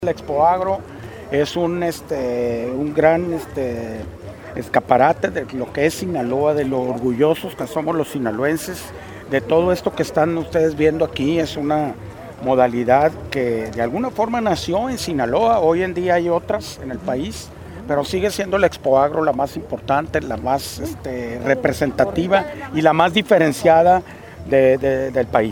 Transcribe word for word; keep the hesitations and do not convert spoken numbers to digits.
La Expo Agro es un, este, un gran este, escaparate de lo que es Sinaloa, de lo orgullosos que somos los sinaloenses, de todo esto que están ustedes viendo aquí. Es una modalidad que de alguna forma nació en Sinaloa. Hoy en día hay otras en el país, pero sigue siendo la Expo Agro la más importante, la más este, representativa y la más diferenciada de, de, del país.